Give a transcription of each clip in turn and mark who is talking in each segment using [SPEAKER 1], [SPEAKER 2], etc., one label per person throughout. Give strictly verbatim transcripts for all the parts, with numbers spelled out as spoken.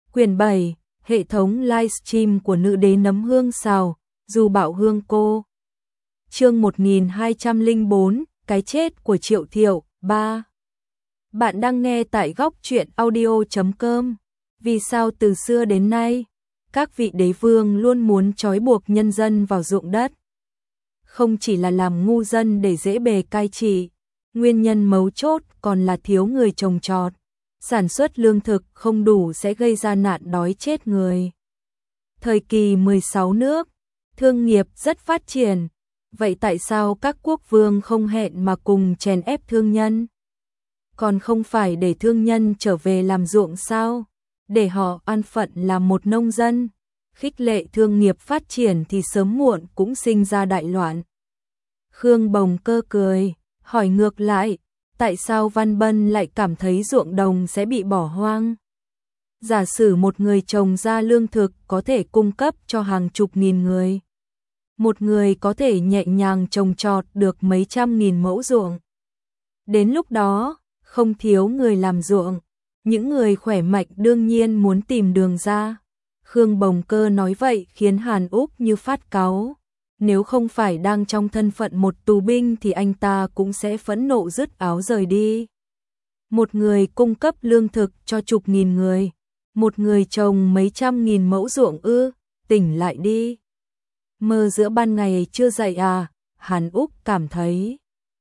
[SPEAKER 1] Quyển bảy, hệ thống livestream của nữ đế nấm hương xào, dù bảo hương cô. Chương một nghìn hai trăm lẻ bốn, cái chết của Triệu Thiệu, ba. Bạn đang nghe tại góc truyện audio chấm com. Vì sao từ xưa đến nay, các vị đế vương luôn muốn trói buộc nhân dân vào ruộng đất? Không chỉ là làm ngu dân để dễ bề cai trị, nguyên nhân mấu chốt còn là thiếu người trồng trọt. Sản xuất lương thực không đủ sẽ gây ra nạn đói chết người. Thời kỳ mười sáu nước, thương nghiệp rất phát triển. Vậy tại sao các quốc vương không hẹn mà cùng chèn ép thương nhân? Còn không phải để thương nhân trở về làm ruộng sao? Để họ an phận làm một nông dân. Khích lệ thương nghiệp phát triển thì sớm muộn cũng sinh ra đại loạn. Khương Bồng Cơ cười, hỏi ngược lại. Tại sao Văn Bân lại cảm thấy ruộng đồng sẽ bị bỏ hoang? Giả sử một người trồng ra lương thực có thể cung cấp cho hàng chục nghìn người. Một người có thể nhẹ nhàng trồng trọt được mấy trăm nghìn mẫu ruộng. Đến lúc đó, không thiếu người làm ruộng. Những người khỏe mạnh đương nhiên muốn tìm đường ra. Khương Bồng Cơ nói vậy khiến Hàn Úc như phát cáu. Nếu không phải đang trong thân phận một tù binh thì anh ta cũng sẽ phẫn nộ dứt áo rời đi. Một người cung cấp lương thực cho chục nghìn người, một người trồng mấy trăm nghìn mẫu ruộng ư, tỉnh lại đi. Mơ giữa ban ngày chưa dậy à, Hàn Úc cảm thấy.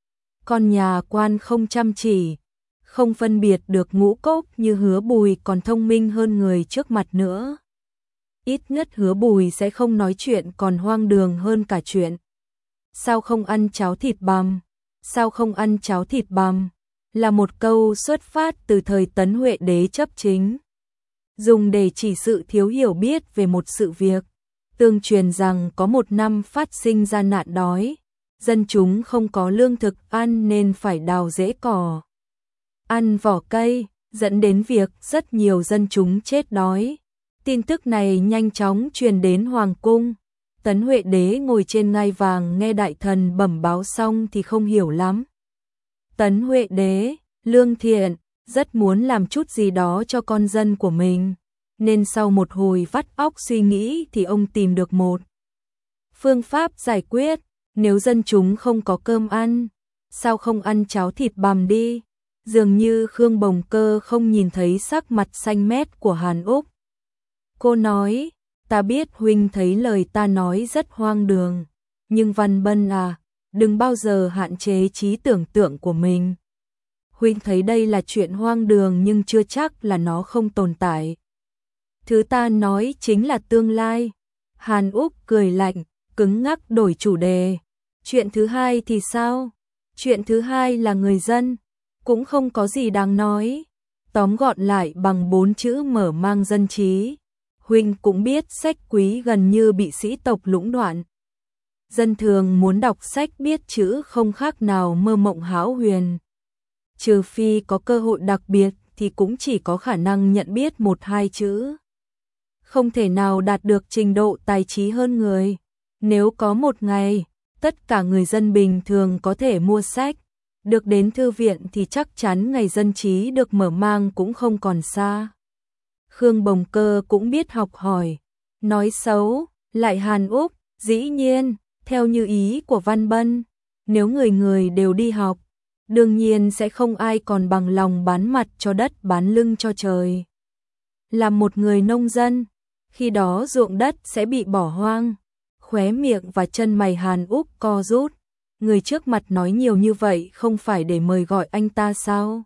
[SPEAKER 1] Con nhà quan không chăm chỉ, không phân biệt được ngũ cốc như Hứa Bùi còn thông minh hơn người trước mặt nữa. Ít nhất Hứa Bùi sẽ không nói chuyện còn hoang đường hơn cả chuyện. Sao không ăn cháo thịt bằm? Sao không ăn cháo thịt bằm? Là một câu xuất phát từ thời Tấn Huệ đế chấp chính. Dùng để chỉ sự thiếu hiểu biết về một sự việc. Tương truyền rằng có một năm phát sinh ra nạn đói. Dân chúng không có lương thực ăn nên phải đào rễ cỏ. Ăn vỏ cây, dẫn đến việc rất nhiều dân chúng chết đói. Tin tức này nhanh chóng truyền đến Hoàng cung. Tấn Huệ đế ngồi trên ngai vàng nghe đại thần bẩm báo xong thì không hiểu lắm. Tấn Huệ đế, lương thiện, rất muốn làm chút gì đó cho con dân của mình. Nên sau một hồi vắt óc suy nghĩ thì ông tìm được một phương pháp giải quyết. Nếu dân chúng không có cơm ăn, sao không ăn cháo thịt bằm đi? Dường như Khương Bồng Cơ không nhìn thấy sắc mặt xanh mét của Hàn Úc. Cô nói, ta biết huynh thấy lời ta nói rất hoang đường, nhưng Văn Bân à, đừng bao giờ hạn chế trí tưởng tượng của mình. Huynh thấy đây là chuyện hoang đường nhưng chưa chắc là nó không tồn tại. Thứ ta nói chính là tương lai. Hàn Úc cười lạnh, cứng ngắc đổi chủ đề. Chuyện thứ hai thì sao? Chuyện thứ hai là người dân, cũng không có gì đáng nói. Tóm gọn lại bằng bốn chữ mở mang dân trí. Huynh cũng biết sách quý gần như bị sĩ tộc lũng đoạn. Dân thường muốn đọc sách biết chữ không khác nào mơ mộng hão huyền. Trừ phi có cơ hội đặc biệt thì cũng chỉ có khả năng nhận biết một hai chữ. Không thể nào đạt được trình độ tài trí hơn người. Nếu có một ngày, tất cả người dân bình thường có thể mua sách, được đến thư viện thì chắc chắn ngày dân trí được mở mang cũng không còn xa. Khương Bồng Cơ cũng biết học hỏi, nói xấu, lại Hàn Úc, dĩ nhiên, theo như ý của Văn Bân, nếu người người đều đi học, đương nhiên sẽ không ai còn bằng lòng bán mặt cho đất bán lưng cho trời. Làm một người nông dân, khi đó ruộng đất sẽ bị bỏ hoang. Khóe miệng và chân mày Hàn Úc co rút, người trước mặt nói nhiều như vậy không phải để mời gọi anh ta sao?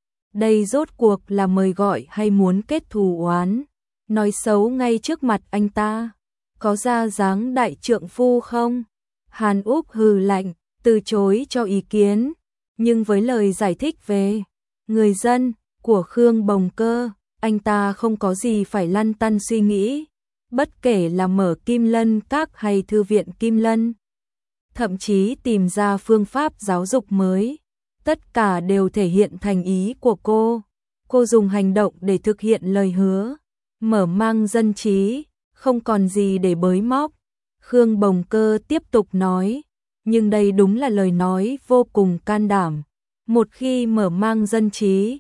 [SPEAKER 1] Đây rốt cuộc là mời gọi hay muốn kết thù oán? Nói xấu ngay trước mặt anh ta, có ra dáng đại trượng phu không? Hàn Úc hừ lạnh, từ chối cho ý kiến, nhưng với lời giải thích về người dân của Khương Bồng Cơ, anh ta không có gì phải lăn tăn suy nghĩ. Bất kể là mở Kim Lân Các hay Thư viện Kim Lân, thậm chí tìm ra phương pháp giáo dục mới, tất cả đều thể hiện thành ý của cô. Cô dùng hành động để thực hiện lời hứa, mở mang dân trí, không còn gì để bới móc. Khương Bồng Cơ tiếp tục nói, nhưng đây đúng là lời nói vô cùng can đảm. Một khi mở mang dân trí,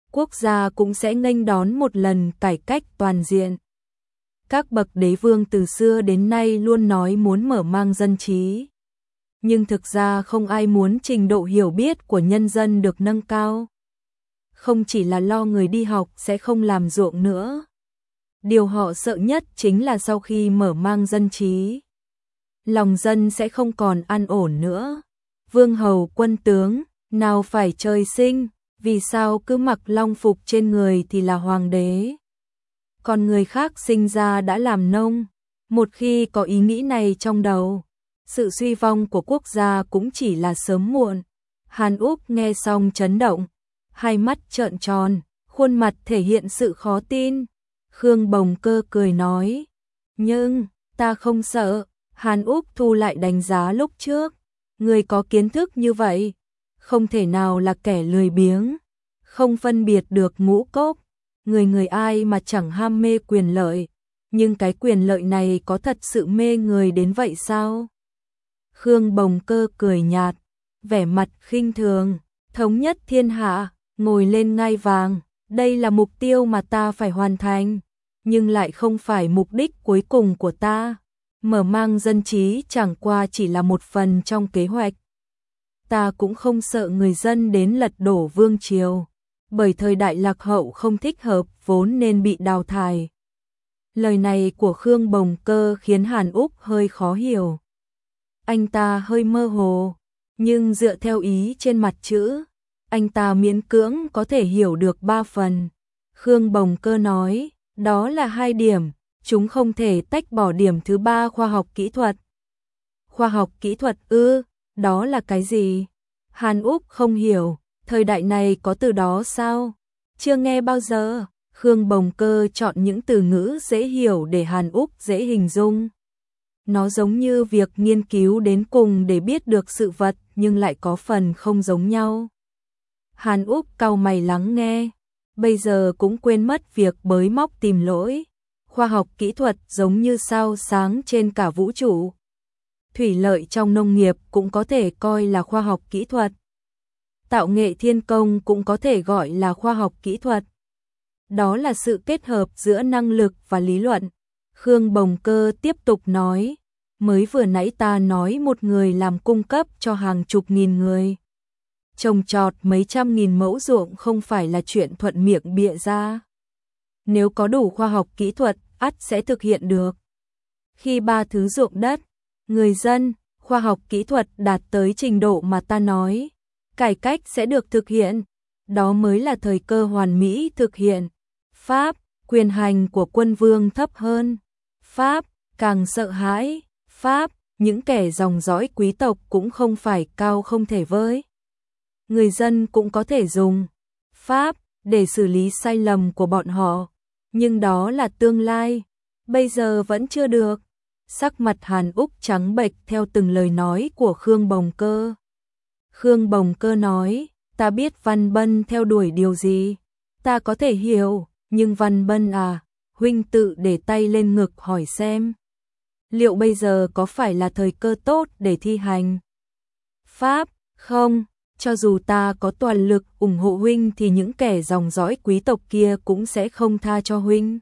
[SPEAKER 1] quốc gia cũng sẽ nghênh đón một lần cải cách toàn diện. Các bậc đế vương từ xưa đến nay luôn nói muốn mở mang dân trí. Nhưng thực ra không ai muốn trình độ hiểu biết của nhân dân được nâng cao. Không chỉ là lo người đi học sẽ không làm ruộng nữa. Điều họ sợ nhất chính là sau khi mở mang dân trí, lòng dân sẽ không còn an ổn nữa. Vương hầu quân tướng, nào phải trời sinh, vì sao cứ mặc long phục trên người thì là hoàng đế. Còn người khác sinh ra đã làm nông, một khi có ý nghĩ này trong đầu, sự suy vong của quốc gia cũng chỉ là sớm muộn. Hàn Úc nghe xong chấn động, hai mắt trợn tròn, khuôn mặt thể hiện sự khó tin. Khương Bồng Cơ cười nói, nhưng, ta không sợ. Hàn Úc thu lại đánh giá lúc trước, người có kiến thức như vậy, không thể nào là kẻ lười biếng, không phân biệt được ngũ cốc. Người người ai mà chẳng ham mê quyền lợi, nhưng cái quyền lợi này có thật sự mê người đến vậy sao? Khương Bồng Cơ cười nhạt, vẻ mặt khinh thường, thống nhất thiên hạ, ngồi lên ngai vàng, đây là mục tiêu mà ta phải hoàn thành, nhưng lại không phải mục đích cuối cùng của ta. Mở mang dân trí chẳng qua chỉ là một phần trong kế hoạch. Ta cũng không sợ người dân đến lật đổ vương triều, bởi thời đại lạc hậu không thích hợp vốn nên bị đào thải. Lời này của Khương Bồng Cơ khiến Hàn Úc hơi khó hiểu. Anh ta hơi mơ hồ, nhưng dựa theo ý trên mặt chữ, anh ta miễn cưỡng có thể hiểu được ba phần. Khương Bồng Cơ nói, đó là hai điểm, chúng không thể tách bỏ điểm thứ ba khoa học kỹ thuật. Khoa học kỹ thuật ư, đó là cái gì? Hàn Úc không hiểu, thời đại này có từ đó sao? Chưa nghe bao giờ. Khương Bồng Cơ chọn những từ ngữ dễ hiểu để Hàn Úc dễ hình dung. Nó giống như việc nghiên cứu đến cùng để biết được sự vật nhưng lại có phần không giống nhau. Hàn Úc cau mày lắng nghe, bây giờ cũng quên mất việc bới móc tìm lỗi. Khoa học kỹ thuật giống như sao sáng trên cả vũ trụ. Thủy lợi trong nông nghiệp cũng có thể coi là khoa học kỹ thuật. Tạo nghệ thiên công cũng có thể gọi là khoa học kỹ thuật. Đó là sự kết hợp giữa năng lực và lý luận. Khương Bồng Cơ tiếp tục nói, mới vừa nãy ta nói một người làm cung cấp cho hàng chục nghìn người. Trồng trọt mấy trăm nghìn mẫu ruộng không phải là chuyện thuận miệng bịa ra. Nếu có đủ khoa học kỹ thuật, ắt sẽ thực hiện được. Khi ba thứ ruộng đất, người dân, khoa học kỹ thuật đạt tới trình độ mà ta nói, cải cách sẽ được thực hiện. Đó mới là thời cơ hoàn mỹ thực hiện. Pháp, quyền hành của quân vương thấp hơn. Pháp, càng sợ hãi. Pháp, những kẻ dòng dõi quý tộc cũng không phải cao không thể với. Người dân cũng có thể dùng Pháp để xử lý sai lầm của bọn họ. Nhưng đó là tương lai, bây giờ vẫn chưa được. Sắc mặt Hàn Úc trắng bệch theo từng lời nói của Khương Bồng Cơ. Khương Bồng Cơ nói, ta biết Văn Bân theo đuổi điều gì, ta có thể hiểu, nhưng Văn Bân à, huynh tự để tay lên ngực hỏi xem. Liệu bây giờ có phải là thời cơ tốt để thi hành Pháp, không? Cho dù ta có toàn lực ủng hộ huynh thì những kẻ dòng dõi quý tộc kia cũng sẽ không tha cho huynh.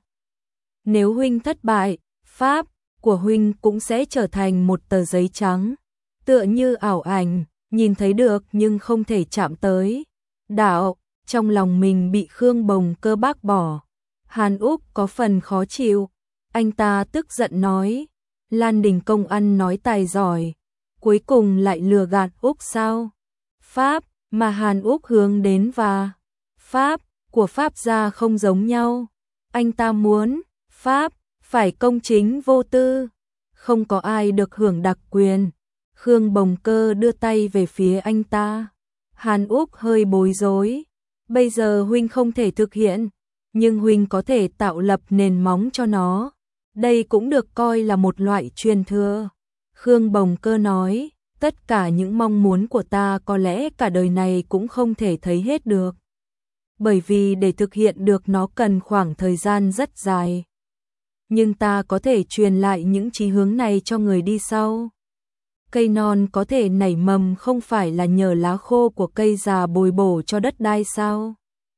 [SPEAKER 1] Nếu huynh thất bại, Pháp của huynh cũng sẽ trở thành một tờ giấy trắng, tựa như ảo ảnh, nhìn thấy được nhưng không thể chạm tới. Đạo, trong lòng mình bị Khương Bồng Cơ bác bỏ. Hàn Úc có phần khó chịu, anh ta tức giận nói, Lan Đình công ăn nói tài giỏi, cuối cùng lại lừa gạt Úc sao? Pháp mà Hàn Úc hướng đến và Pháp của Pháp gia không giống nhau. Anh ta muốn Pháp phải công chính vô tư, không có ai được hưởng đặc quyền. Khương Bồng Cơ đưa tay về phía anh ta. Hàn Úc hơi bối rối. Bây giờ huynh không thể thực hiện, nhưng huynh có thể tạo lập nền móng cho nó. Đây cũng được coi là một loại truyền thừa. Khương Bồng Cơ nói, tất cả những mong muốn của ta có lẽ cả đời này cũng không thể thấy hết được. Bởi vì để thực hiện được nó cần khoảng thời gian rất dài. Nhưng ta có thể truyền lại những chí hướng này cho người đi sau. Cây non có thể nảy mầm không phải là nhờ lá khô của cây già bồi bổ cho đất đai sao?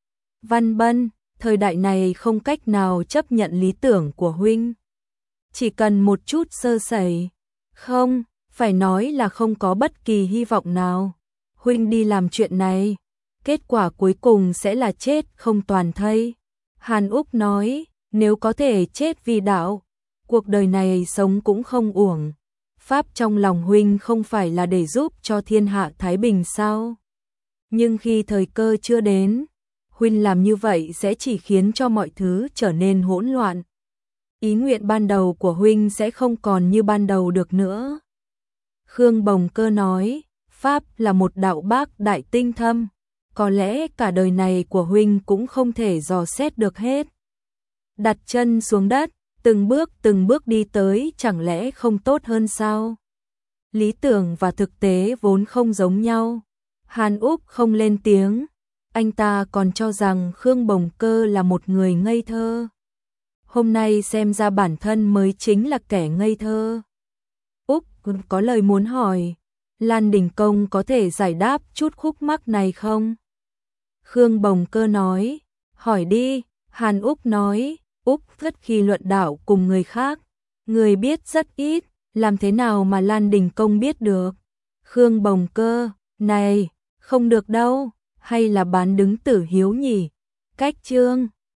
[SPEAKER 1] Văn Bân, thời đại này không cách nào chấp nhận lý tưởng của huynh. Chỉ cần một chút sơ sẩy, không, phải nói là không có bất kỳ hy vọng nào. Huynh đi làm chuyện này, kết quả cuối cùng sẽ là chết không toàn thây. Hàn Úc nói, nếu có thể chết vì đạo, cuộc đời này sống cũng không uổng. Pháp trong lòng huynh không phải là để giúp cho thiên hạ thái bình sao? Nhưng khi thời cơ chưa đến, huynh làm như vậy sẽ chỉ khiến cho mọi thứ trở nên hỗn loạn. Ý nguyện ban đầu của huynh sẽ không còn như ban đầu được nữa. Khương Bồng Cơ nói, Pháp là một đạo bác đại tinh thâm, có lẽ cả đời này của huynh cũng không thể dò xét được hết. Đặt chân xuống đất, từng bước từng bước đi tới chẳng lẽ không tốt hơn sao? Lý tưởng và thực tế vốn không giống nhau. Hàn Úc không lên tiếng, anh ta còn cho rằng Khương Bồng Cơ là một người ngây thơ. Hôm nay xem ra bản thân mới chính là kẻ ngây thơ. Úc có lời muốn hỏi, Lan Đình Công có thể giải đáp chút khúc mắc này không? Khương Bồng Cơ nói, hỏi đi. Hàn Úc nói, Úc rất khi luận đạo cùng người khác, người biết rất ít, làm thế nào mà Lan Đình Công biết được? Khương Bồng Cơ, này, không được đâu, hay là bán đứng Tử Hiếu nhỉ? Cách chương